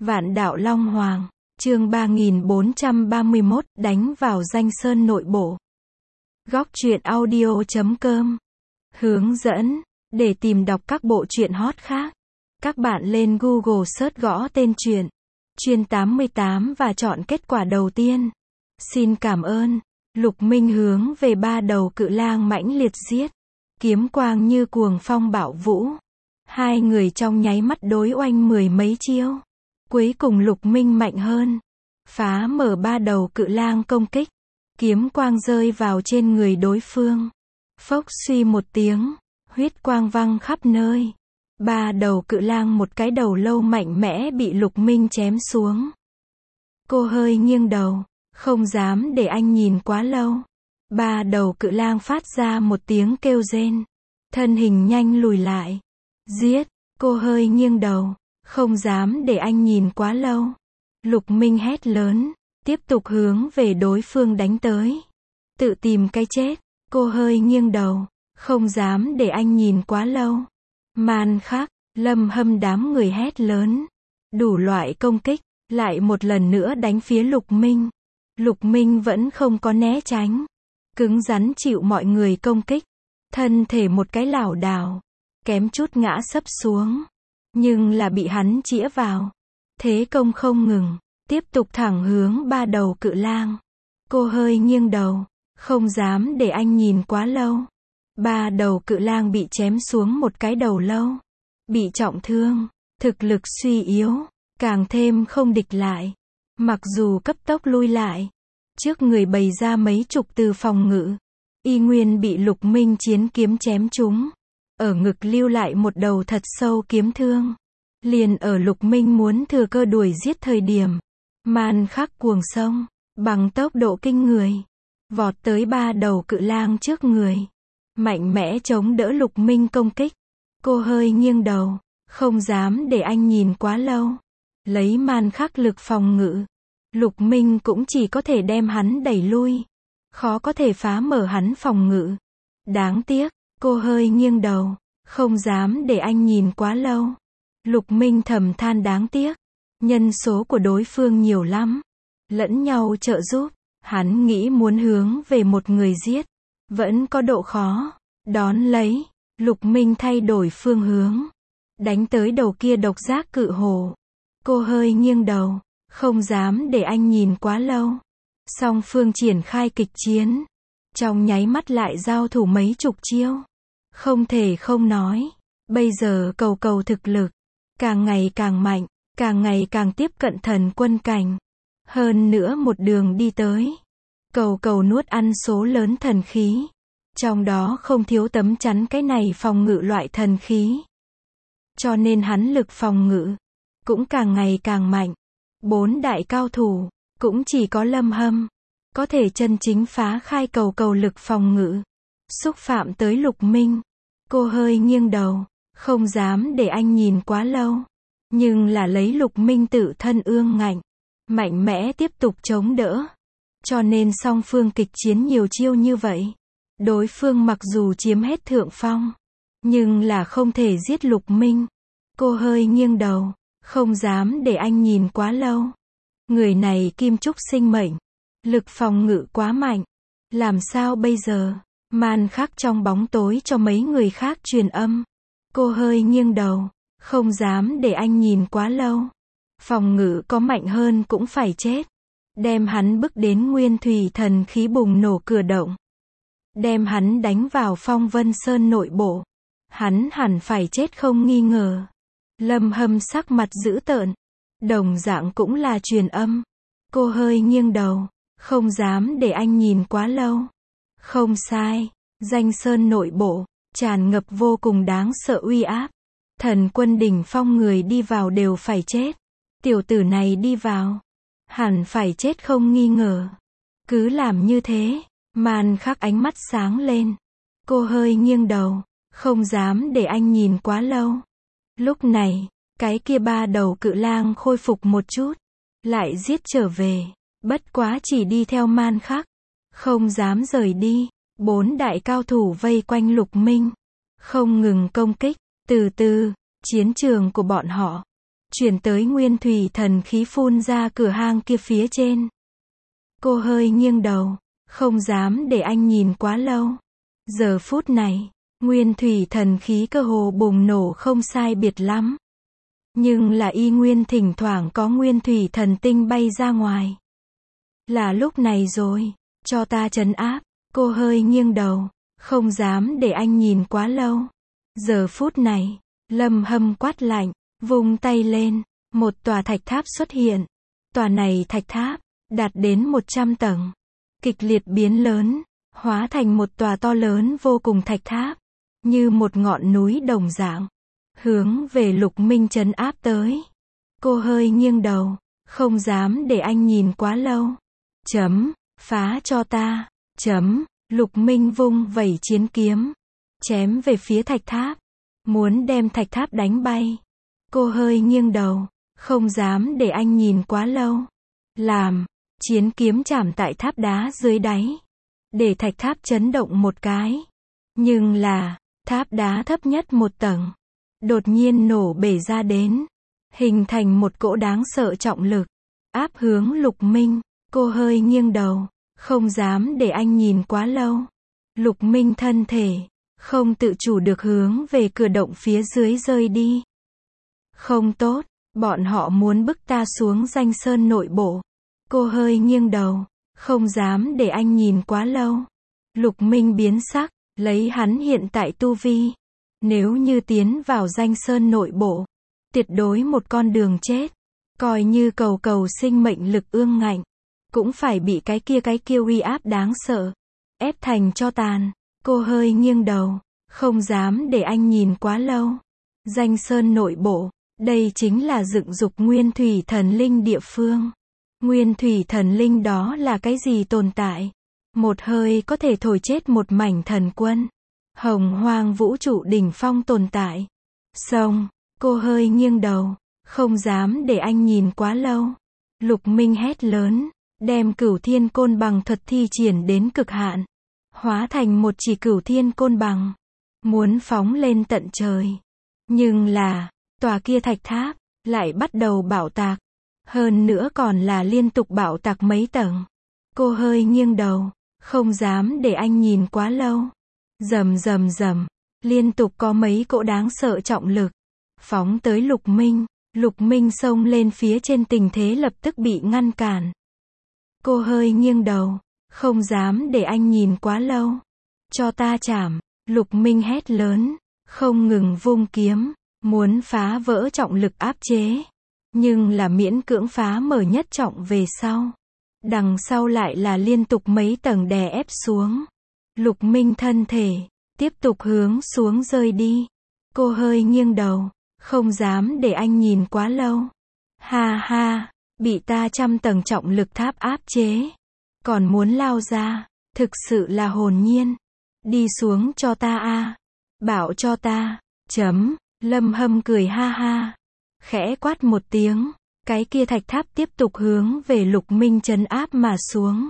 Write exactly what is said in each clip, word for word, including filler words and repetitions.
Vạn đạo Long Hoàng, chương ba nghìn bốn trăm ba mươi mốt, đánh vào danh sơn nội bộ. Góc truyện audio chấm com. Hướng dẫn, để tìm đọc các bộ truyện hot khác, các bạn lên Google search gõ tên truyện, Chuyên tám mươi tám và chọn kết quả đầu tiên. Xin cảm ơn. Lục Minh hướng về ba đầu cự lang mãnh liệt giết. Kiếm quang như cuồng phong bạo vũ. Hai người trong nháy mắt đối oanh mười mấy chiêu. Cuối cùng Lục Minh mạnh hơn. Phá mở ba đầu cự lang công kích. Kiếm quang rơi vào trên người đối phương. Phốc suy một tiếng. Huyết quang văng khắp nơi. Ba đầu cự lang một cái đầu lâu mạnh mẽ bị Lục Minh chém xuống. Cô hơi nghiêng đầu. Không dám để anh nhìn quá lâu. Ba đầu cự lang phát ra một tiếng kêu rên. Thân hình nhanh lùi lại. Giết, cô hơi nghiêng đầu. Không dám để anh nhìn quá lâu. Lục Minh hét lớn. Tiếp tục hướng về đối phương đánh tới. Tự tìm cái chết. Cô hơi nghiêng đầu. Không dám để anh nhìn quá lâu. Man Khắc, Lâm Hâm đám người hét lớn. Đủ loại công kích. Lại một lần nữa đánh phía Lục Minh. Lục Minh vẫn không có né tránh. Cứng rắn chịu mọi người công kích. Thân thể một cái lảo đảo. Kém chút ngã sấp xuống. Nhưng là bị hắn chĩa vào. Thế công không ngừng. Tiếp tục thẳng hướng ba đầu cự lang. Cô hơi nghiêng đầu. Không dám để anh nhìn quá lâu. Ba đầu cự lang bị chém xuống một cái đầu lâu. Bị trọng thương. Thực lực suy yếu. Càng thêm không địch lại. Mặc dù cấp tốc lui lại. Trước người bày ra mấy chục từ phòng ngự. Y nguyên bị Lục Minh chiến kiếm chém trúng. Ở ngực lưu lại một đầu thật sâu kiếm thương. Liền ở Lục Minh muốn thừa cơ đuổi giết thời điểm. Man Khắc cuồng xông. Bằng tốc độ kinh người. Vọt tới ba đầu cự lang trước người. Mạnh mẽ chống đỡ Lục Minh công kích. Cô hơi nghiêng đầu. Không dám để anh nhìn quá lâu. Lấy Man Khắc lực phòng ngự. Lục Minh cũng chỉ có thể đem hắn đẩy lui. Khó có thể phá mở hắn phòng ngự. Đáng tiếc, cô hơi nghiêng đầu. Không dám để anh nhìn quá lâu. Lục Minh thầm than đáng tiếc. Nhân số của đối phương nhiều lắm. Lẫn nhau trợ giúp. Hắn nghĩ muốn hướng về một người giết. Vẫn có độ khó. Đón lấy. Lục Minh thay đổi phương hướng. Đánh tới đầu kia độc giác cự hổ. Cô hơi nghiêng đầu. Không dám để anh nhìn quá lâu. Song phương triển khai kịch chiến. Trong nháy mắt lại giao thủ mấy chục chiêu. Không thể không nói. Bây giờ cầu cầu thực lực. Càng ngày càng mạnh. Càng ngày càng tiếp cận thần quân cảnh. Hơn nữa một đường đi tới. Cầu cầu nuốt ăn số lớn thần khí. Trong đó không thiếu tấm chắn cái này phòng ngự loại thần khí. Cho nên hắn lực phòng ngự. Cũng càng ngày càng mạnh. Bốn đại cao thủ. Cũng chỉ có Lâm Hâm. Có thể chân chính phá khai cầu cầu lực phòng ngự. Xúc phạm tới Lục Minh. Cô hơi nghiêng đầu. Không dám để anh nhìn quá lâu. Nhưng là lấy Lục Minh tự thân ương ngạnh. Mạnh mẽ tiếp tục chống đỡ. Cho nên song phương kịch chiến nhiều chiêu như vậy. Đối phương mặc dù chiếm hết thượng phong. Nhưng là không thể giết Lục Minh. Cô hơi nghiêng đầu. Không dám để anh nhìn quá lâu. Người này kim trúc sinh mệnh. Lực phòng ngự quá mạnh. Làm sao bây giờ? Man Khắc trong bóng tối cho mấy người khác truyền âm. Cô hơi nghiêng đầu. Không dám để anh nhìn quá lâu. Phòng ngự có mạnh hơn cũng phải chết. Đem hắn bức đến nguyên thủy thần khí bùng nổ cửa động. Đem hắn đánh vào Phong Vân Sơn nội bộ. Hắn hẳn phải chết không nghi ngờ. Lâm Hâm sắc mặt dữ tợn. Đồng dạng cũng là truyền âm. Cô hơi nghiêng đầu. Không dám để anh nhìn quá lâu. Không sai. Danh sơn nội bộ. Tràn ngập vô cùng đáng sợ uy áp. Thần quân đỉnh phong người đi vào đều phải chết. Tiểu tử này đi vào. Hẳn phải chết không nghi ngờ. Cứ làm như thế. Man Khắc ánh mắt sáng lên. Cô hơi nghiêng đầu. Không dám để anh nhìn quá lâu. Lúc này, cái kia ba đầu cự lang khôi phục một chút. Lại giết trở về. Bất quá chỉ đi theo Man Khắc. Không dám rời đi. Bốn đại cao thủ vây quanh Lục Minh. Không ngừng công kích. Từ từ, chiến trường của bọn họ chuyển tới nguyên thủy thần khí phun ra cửa hang kia phía trên. Cô hơi nghiêng đầu, không dám để anh nhìn quá lâu. Giờ phút này, nguyên thủy thần khí cơ hồ bùng nổ không sai biệt lắm. Nhưng là y nguyên thỉnh thoảng có nguyên thủy thần tinh bay ra ngoài. Là lúc này rồi, cho ta trấn áp. Cô hơi nghiêng đầu, không dám để anh nhìn quá lâu. Giờ phút này, Lâm Hâm quát lạnh, vung tay lên, một tòa thạch tháp xuất hiện. Tòa này thạch tháp, đạt đến một trăm tầng. Kịch liệt biến lớn, hóa thành một tòa to lớn vô cùng thạch tháp. Như một ngọn núi đồng dạng. Hướng về Lục Minh trấn áp tới. Cô hơi nghiêng đầu, không dám để anh nhìn quá lâu. Chấm, phá cho ta. Chấm, Lục Minh vung vẩy chiến kiếm. Chém về phía thạch tháp. Muốn đem thạch tháp đánh bay. Cô hơi nghiêng đầu, không dám để anh nhìn quá lâu. Làm, chiến kiếm chạm tại tháp đá dưới đáy. Để thạch tháp chấn động một cái. Nhưng là, tháp đá thấp nhất một tầng. Đột nhiên nổ bể ra đến. Hình thành một cỗ đáng sợ trọng lực. Áp hướng Lục Minh. Cô hơi nghiêng đầu, không dám để anh nhìn quá lâu. Lục Minh thân thể, không tự chủ được hướng về cửa động phía dưới rơi đi. Không tốt, bọn họ muốn bức ta xuống Danh Sơn nội bộ. Cô hơi nghiêng đầu, không dám để anh nhìn quá lâu. Lục Minh biến sắc, lấy hắn hiện tại tu vi. Nếu như tiến vào Danh Sơn nội bộ, tuyệt đối một con đường chết. Coi như cầu cầu sinh mệnh lực ương ngạnh, cũng phải bị cái kia cái kia uy áp đáng sợ. Ép thành cho tàn. Cô hơi nghiêng đầu, không dám để anh nhìn quá lâu. Danh Sơn nội bộ, đây chính là dựng dục nguyên thủy thần linh địa phương. Nguyên thủy thần linh đó là cái gì tồn tại? Một hơi có thể thổi chết một mảnh thần quân. Hồng hoang vũ trụ đỉnh phong tồn tại. Xong, cô hơi nghiêng đầu, không dám để anh nhìn quá lâu. Lục Minh hét lớn, đem cửu thiên côn bằng thuật thi triển đến cực hạn. Hóa thành một chỉ cửu thiên côn bằng. Muốn phóng lên tận trời. Nhưng là, tòa kia thạch tháp, lại bắt đầu bạo tạc. Hơn nữa còn là liên tục bạo tạc mấy tầng. Cô hơi nghiêng đầu, không dám để anh nhìn quá lâu. Rầm rầm rầm, liên tục có mấy cỗ đáng sợ trọng lực. Phóng tới Lục Minh. Lục Minh xông lên phía trên, tình thế lập tức bị ngăn cản. Cô hơi nghiêng đầu, không dám để anh nhìn quá lâu. Cho ta chảm. Lục Minh hét lớn, không ngừng vung kiếm, muốn phá vỡ trọng lực áp chế. Nhưng là miễn cưỡng phá mở nhất trọng về sau. Đằng sau lại là liên tục mấy tầng đè ép xuống. Lục Minh thân thể, tiếp tục hướng xuống rơi đi. Cô hơi nghiêng đầu, không dám để anh nhìn quá lâu. Ha ha, bị ta trăm tầng trọng lực tháp áp chế. Còn muốn lao ra, thực sự là hồn nhiên. Đi xuống cho ta a, bảo cho ta. Chấm, Lâm Hâm cười ha ha. Khẽ quát một tiếng, cái kia thạch tháp tiếp tục hướng về Lục Minh trấn áp mà xuống.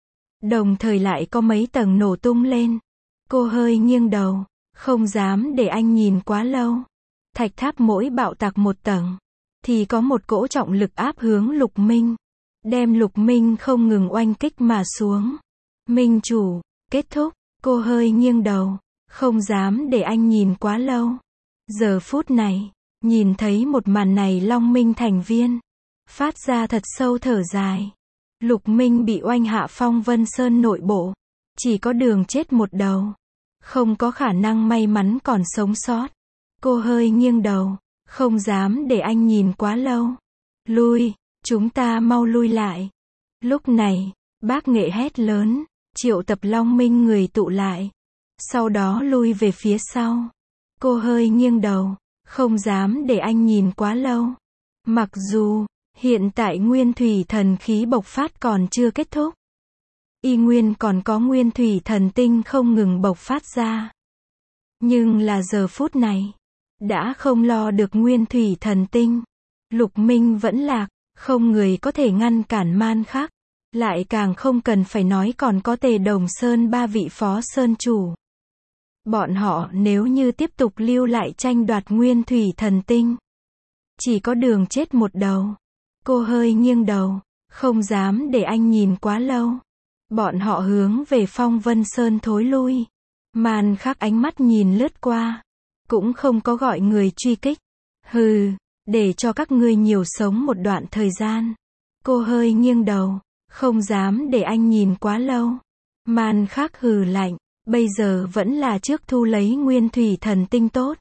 Đồng thời lại có mấy tầng nổ tung lên. Cô hơi nghiêng đầu, không dám để anh nhìn quá lâu. Thạch tháp mỗi bạo tạc một tầng, thì có một cỗ trọng lực áp hướng Lục Minh. Đem Lục Minh không ngừng oanh kích mà xuống. Minh chủ, kết thúc. Cô hơi nghiêng đầu, không dám để anh nhìn quá lâu. Giờ phút này, nhìn thấy một màn này, Long Minh thành viên phát ra thật sâu thở dài. Lục Minh bị oanh hạ Phong Vân Sơn nội bộ, chỉ có đường chết một đầu, không có khả năng may mắn còn sống sót. Cô hơi nghiêng đầu, không dám để anh nhìn quá lâu. Lui, chúng ta mau lui lại. Lúc này, Bác Nghệ hét lớn, triệu tập Long Minh người tụ lại. Sau đó lui về phía sau. Cô hơi nghiêng đầu, không dám để anh nhìn quá lâu. Mặc dù, hiện tại nguyên thủy thần khí bộc phát còn chưa kết thúc. Y nguyên còn có nguyên thủy thần tinh không ngừng bộc phát ra. Nhưng là giờ phút này, đã không lo được nguyên thủy thần tinh. Lục Minh vẫn lạc, không người có thể ngăn cản Man Khắc. Lại càng không cần phải nói còn có Tề Đồng Sơn ba vị phó sơn chủ. Bọn họ nếu như tiếp tục lưu lại tranh đoạt nguyên thủy thần tinh, Chỉ có đường chết một đầu. Cô hơi nghiêng đầu, không dám để anh nhìn quá lâu. Bọn họ hướng về Phong Vân Sơn thối lui. Màn Khắc ánh mắt nhìn lướt qua, cũng không có gọi người truy kích. Hừ, để cho các ngươi nhiều sống một đoạn thời gian. Cô hơi nghiêng đầu, không dám để anh nhìn quá lâu. Màn Khắc hừ lạnh, bây giờ vẫn là trước thu lấy nguyên thủy thần tinh tốt.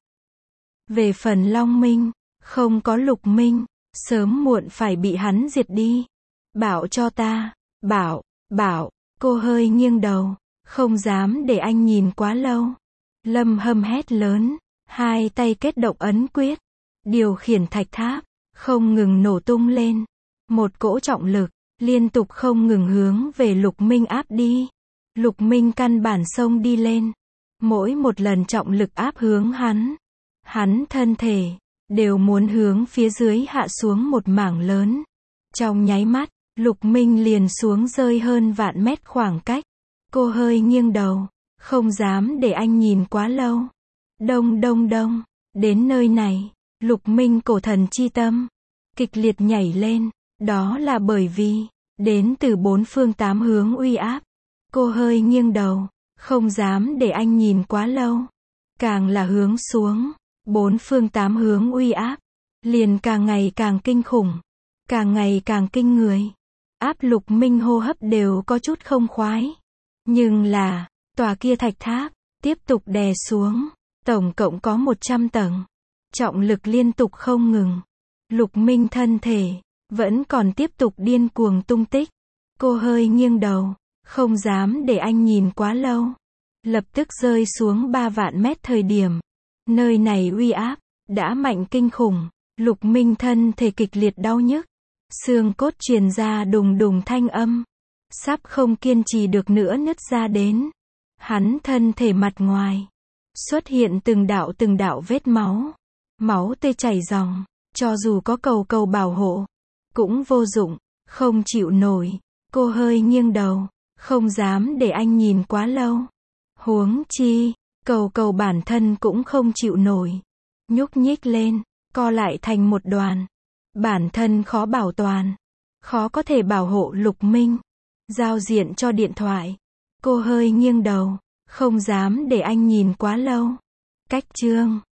Về phần Long Minh, không có Lục Minh, sớm muộn phải bị hắn diệt đi. Bảo cho ta, bảo, bảo, cô hơi nghiêng đầu, không dám để anh nhìn quá lâu. Lâm Hâm hét lớn, hai tay kết động ấn quyết, điều khiển thạch tháp, không ngừng nổ tung lên. Một cỗ trọng lực, liên tục không ngừng hướng về Lục Minh áp đi. Lục Minh căn bản xông đi lên. Mỗi một lần trọng lực áp hướng hắn, hắn thân thể, đều muốn hướng phía dưới hạ xuống một mảng lớn. Trong nháy mắt, Lục Minh liền xuống rơi hơn vạn mét khoảng cách. Cô hơi nghiêng đầu, không dám để anh nhìn quá lâu. Đông đông đông, đến nơi này, Lục Minh cổ thần chi tâm kịch liệt nhảy lên, đó là bởi vì đến từ bốn phương tám hướng uy áp. Cô hơi nghiêng đầu, không dám để anh nhìn quá lâu. Càng là hướng xuống, bốn phương tám hướng uy áp liền càng ngày càng kinh khủng, càng ngày càng kinh người. Áp Lục Minh hô hấp đều có chút không khoái. Nhưng là, tòa kia thạch tháp tiếp tục đè xuống, tổng cộng có một trăm tầng. Trọng lực liên tục không ngừng. Lục Minh thân thể vẫn còn tiếp tục điên cuồng tung tích. Cô hơi nghiêng đầu, không dám để anh nhìn quá lâu. Lập tức rơi xuống ba vạn mét thời điểm, nơi này uy áp đã mạnh kinh khủng. Lục Minh thân thể kịch liệt đau nhức, xương cốt truyền ra đùng đùng thanh âm, sắp không kiên trì được nữa nứt ra đến. Hắn thân thể mặt ngoài xuất hiện từng đạo từng đạo vết máu, máu tươi chảy ròng, cho dù có cầu cầu bảo hộ cũng vô dụng, không chịu nổi. Cô hơi nghiêng đầu, không dám để anh nhìn quá lâu. Huống chi, cầu cầu bản thân cũng không chịu nổi, nhúc nhích lên, co lại thành một đoàn. Bản thân khó bảo toàn, khó có thể bảo hộ Lục Minh. Giao diện cho điện thoại. Cô hơi nghiêng đầu, không dám để anh nhìn quá lâu. Cách chương